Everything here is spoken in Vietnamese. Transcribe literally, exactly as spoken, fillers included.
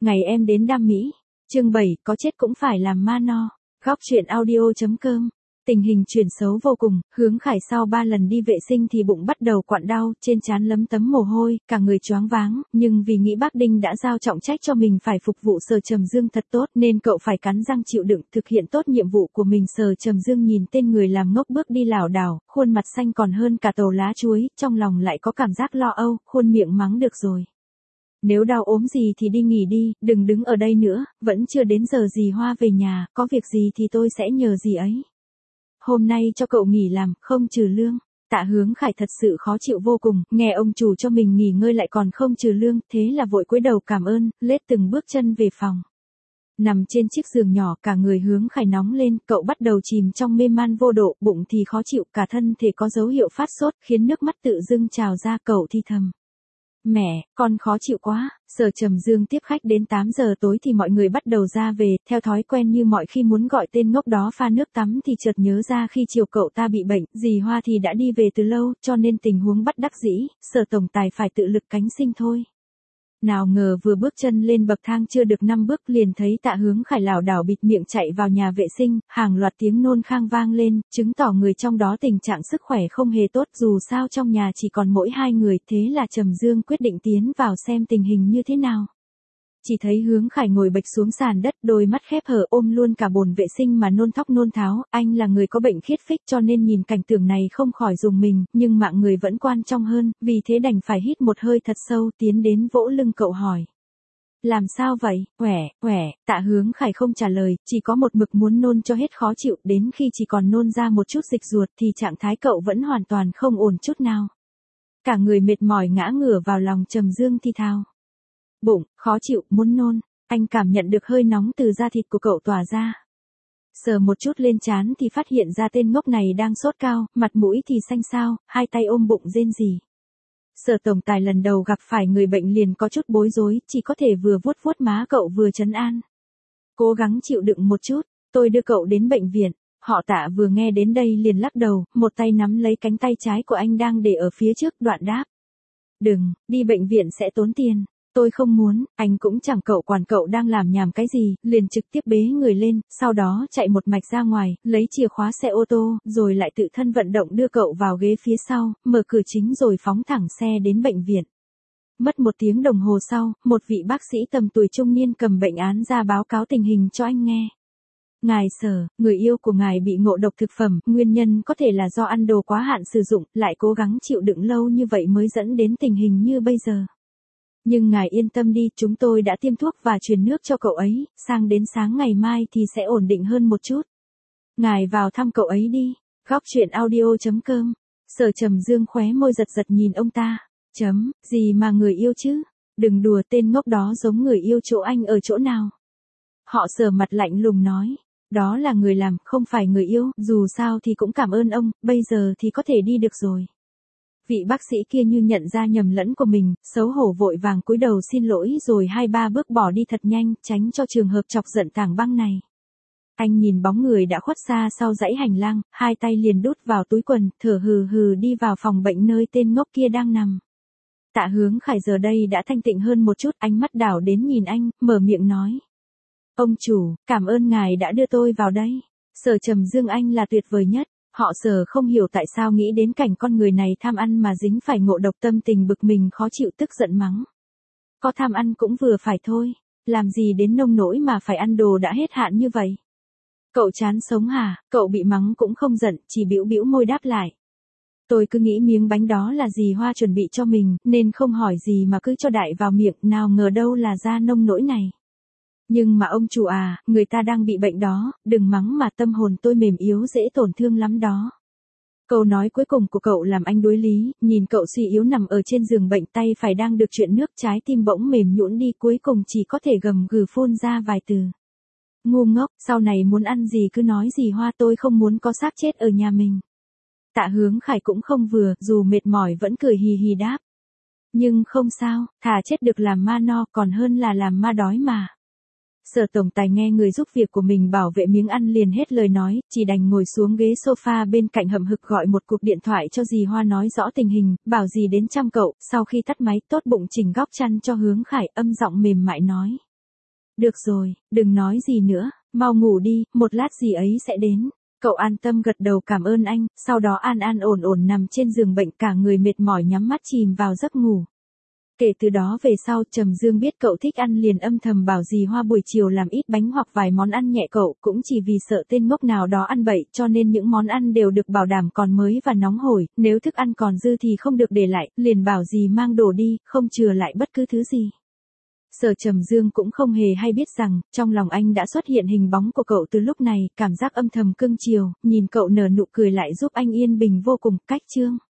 Ngày em đến Đam Mỹ. Chương bảy, có chết cũng phải làm ma no. Góc truyện audio.com. Tình hình chuyển xấu vô cùng, Hướng Khải sau ba lần đi vệ sinh thì bụng bắt đầu quặn đau, trên trán lấm tấm mồ hôi, cả người choáng váng, nhưng vì nghĩ bác Đinh đã giao trọng trách cho mình phải phục vụ Sở Trầm Dương thật tốt nên cậu phải cắn răng chịu đựng thực hiện tốt nhiệm vụ của mình. Sở Trầm Dương nhìn tên người làm ngốc bước đi lảo đảo, khuôn mặt xanh còn hơn cả tàu lá chuối, trong lòng lại có cảm giác lo âu, khuôn miệng mắng được rồi. Nếu đau ốm gì thì đi nghỉ đi, đừng đứng ở đây nữa, vẫn chưa đến giờ dì Hoa về nhà, có việc gì thì tôi sẽ nhờ dì ấy. Hôm nay cho cậu nghỉ làm, không trừ lương. Tạ Hướng Khải thật sự khó chịu vô cùng, nghe ông chủ cho mình nghỉ ngơi lại còn không trừ lương, thế là vội cúi đầu cảm ơn, lết từng bước chân về phòng. Nằm trên chiếc giường nhỏ, cả người Hướng Khải nóng lên, cậu bắt đầu chìm trong mê man vô độ, bụng thì khó chịu, cả thân thể có dấu hiệu phát sốt, khiến nước mắt tự dưng trào ra. Cậu thì thầm: mẹ, con khó chịu quá. Sở Trầm Dương tiếp khách đến tám giờ tối thì mọi người bắt đầu ra về, theo thói quen như mọi khi muốn gọi tên ngốc đó pha nước tắm thì chợt nhớ ra khi chiều cậu ta bị bệnh, dì Hoa thì đã đi về từ lâu, cho nên tình huống bất đắc dĩ, Sở tổng tài phải tự lực cánh sinh thôi. Nào ngờ vừa bước chân lên bậc thang chưa được năm bước liền thấy Tạ Hướng Khải lảo đảo bịt miệng chạy vào nhà vệ sinh, hàng loạt tiếng nôn khang vang lên, chứng tỏ người trong đó tình trạng sức khỏe không hề tốt, dù sao trong nhà chỉ còn mỗi hai người, thế là Trầm Dương quyết định tiến vào xem tình hình như thế nào. Chỉ thấy Hướng Khải ngồi bệch xuống sàn đất, đôi mắt khép hờ ôm luôn cả bồn vệ sinh mà nôn thóc nôn tháo, anh là người có bệnh khiết phích cho nên nhìn cảnh tượng này không khỏi rùng mình, nhưng mạng người vẫn quan trọng hơn, vì thế đành phải hít một hơi thật sâu, tiến đến vỗ lưng cậu hỏi: làm sao vậy? Khỏe, khỏe. Tạ Hướng Khải không trả lời, chỉ có một mực muốn nôn cho hết khó chịu, đến khi chỉ còn nôn ra một chút dịch ruột thì trạng thái cậu vẫn hoàn toàn không ổn chút nào. Cả người mệt mỏi ngã ngửa vào lòng Trầm Dương thì thào: bụng, khó chịu, muốn nôn. Anh cảm nhận được hơi nóng từ da thịt của cậu tỏa ra. Sờ một chút lên trán thì phát hiện ra tên ngốc này đang sốt cao, mặt mũi thì xanh xao, hai tay ôm bụng rên rỉ. Sở tổng tài lần đầu gặp phải người bệnh liền có chút bối rối, chỉ có thể vừa vuốt vuốt má cậu vừa trấn an. Cố gắng chịu đựng một chút, tôi đưa cậu đến bệnh viện. Họ Tạ vừa nghe đến đây liền lắc đầu, một tay nắm lấy cánh tay trái của anh đang để ở phía trước, đoạn đáp: đừng, đi bệnh viện sẽ tốn tiền. Tôi không muốn. Anh cũng chẳng cậu quản cậu đang làm nhảm cái gì, liền trực tiếp bế người lên, sau đó chạy một mạch ra ngoài, lấy chìa khóa xe ô tô, rồi lại tự thân vận động đưa cậu vào ghế phía sau, mở cửa chính rồi phóng thẳng xe đến bệnh viện. Mất một tiếng đồng hồ sau, một vị bác sĩ tầm tuổi trung niên cầm bệnh án ra báo cáo tình hình cho anh nghe. Ngài Sở, người yêu của ngài bị ngộ độc thực phẩm, nguyên nhân có thể là do ăn đồ quá hạn sử dụng, lại cố gắng chịu đựng lâu như vậy mới dẫn đến tình hình như bây giờ. Nhưng ngài yên tâm đi, chúng tôi đã tiêm thuốc và truyền nước cho cậu ấy, sang đến sáng ngày mai thì sẽ ổn định hơn một chút. Ngài vào thăm cậu ấy đi. Góc truyện audio.com. Sở Trầm Dương khóe môi giật giật nhìn ông ta. Chấm, gì mà người yêu chứ? Đừng đùa, tên ngốc đó giống người yêu chỗ anh ở chỗ nào? Họ Sở mặt lạnh lùng nói: đó là người làm, không phải người yêu, dù sao thì cũng cảm ơn ông, bây giờ thì có thể đi được rồi. Vị bác sĩ kia như nhận ra nhầm lẫn của mình, xấu hổ vội vàng cúi đầu xin lỗi rồi hai ba bước bỏ đi thật nhanh, tránh cho trường hợp chọc giận Tảng Băng này. Anh nhìn bóng người đã khuất xa sau dãy hành lang, hai tay liền đút vào túi quần, thở hừ hừ đi vào phòng bệnh nơi tên ngốc kia đang nằm. Tạ Hướng Khải giờ đây đã thanh tịnh hơn một chút, ánh mắt đảo đến nhìn anh, mở miệng nói: ông chủ, cảm ơn ngài đã đưa tôi vào đây. Sở Trầm Dương anh là tuyệt vời nhất. Họ Sở không hiểu tại sao nghĩ đến cảnh con người này tham ăn mà dính phải ngộ độc, tâm tình bực mình khó chịu tức giận mắng: có tham ăn cũng vừa phải thôi, làm gì đến nông nỗi mà phải ăn đồ đã hết hạn như vậy. Cậu chán sống hả? Cậu bị mắng cũng không giận, chỉ bĩu bĩu môi đáp lại: tôi cứ nghĩ miếng bánh đó là dì Hoa chuẩn bị cho mình, nên không hỏi gì mà cứ cho đại vào miệng, nào ngờ đâu là ra nông nỗi này. Nhưng mà ông chủ à, người ta đang bị bệnh đó, đừng mắng mà, tâm hồn tôi mềm yếu dễ tổn thương lắm đó. Câu nói cuối cùng của cậu làm anh đối lý, nhìn cậu suy yếu nằm ở trên giường bệnh, tay phải đang được chuyện nước, trái tim bỗng mềm nhũn đi, cuối cùng chỉ có thể gầm gừ phun ra vài từ: ngu ngốc, sau này muốn ăn gì cứ nói dì Hoa, tôi không muốn có xác chết ở nhà mình. Tạ Hướng Khải cũng không vừa, dù mệt mỏi vẫn cười hì hì đáp: nhưng không sao, thà chết được làm ma no còn hơn là làm ma đói mà. Sở tổng tài nghe người giúp việc của mình bảo vệ miếng ăn liền hết lời nói, chỉ đành ngồi xuống ghế sofa bên cạnh hậm hực gọi một cuộc điện thoại cho dì Hoa nói rõ tình hình, bảo dì đến chăm cậu. Sau khi tắt máy, tốt bụng chỉnh góc chăn cho Hướng Khải, âm giọng mềm mại nói: Được rồi, đừng nói gì nữa, mau ngủ đi, một lát gì ấy sẽ đến. Cậu an tâm gật đầu cảm ơn anh, sau đó an an ổn ổn nằm trên giường bệnh cả người mệt mỏi nhắm mắt chìm vào giấc ngủ. Kể từ đó về sau Trầm Dương biết cậu thích ăn liền âm thầm bảo dì Hoa buổi chiều làm ít bánh hoặc vài món ăn nhẹ cậu cũng chỉ vì sợ tên ngốc nào đó ăn bậy cho nên những món ăn đều được bảo đảm còn mới và nóng hổi, nếu thức ăn còn dư thì không được để lại, liền bảo dì mang đồ đi, không chừa lại bất cứ thứ gì. Sở Trầm Dương cũng không hề hay biết rằng, trong lòng anh đã xuất hiện hình bóng của cậu từ lúc này, cảm giác âm thầm cưng chiều, nhìn cậu nở nụ cười lại giúp anh yên bình vô cùng, cách chương.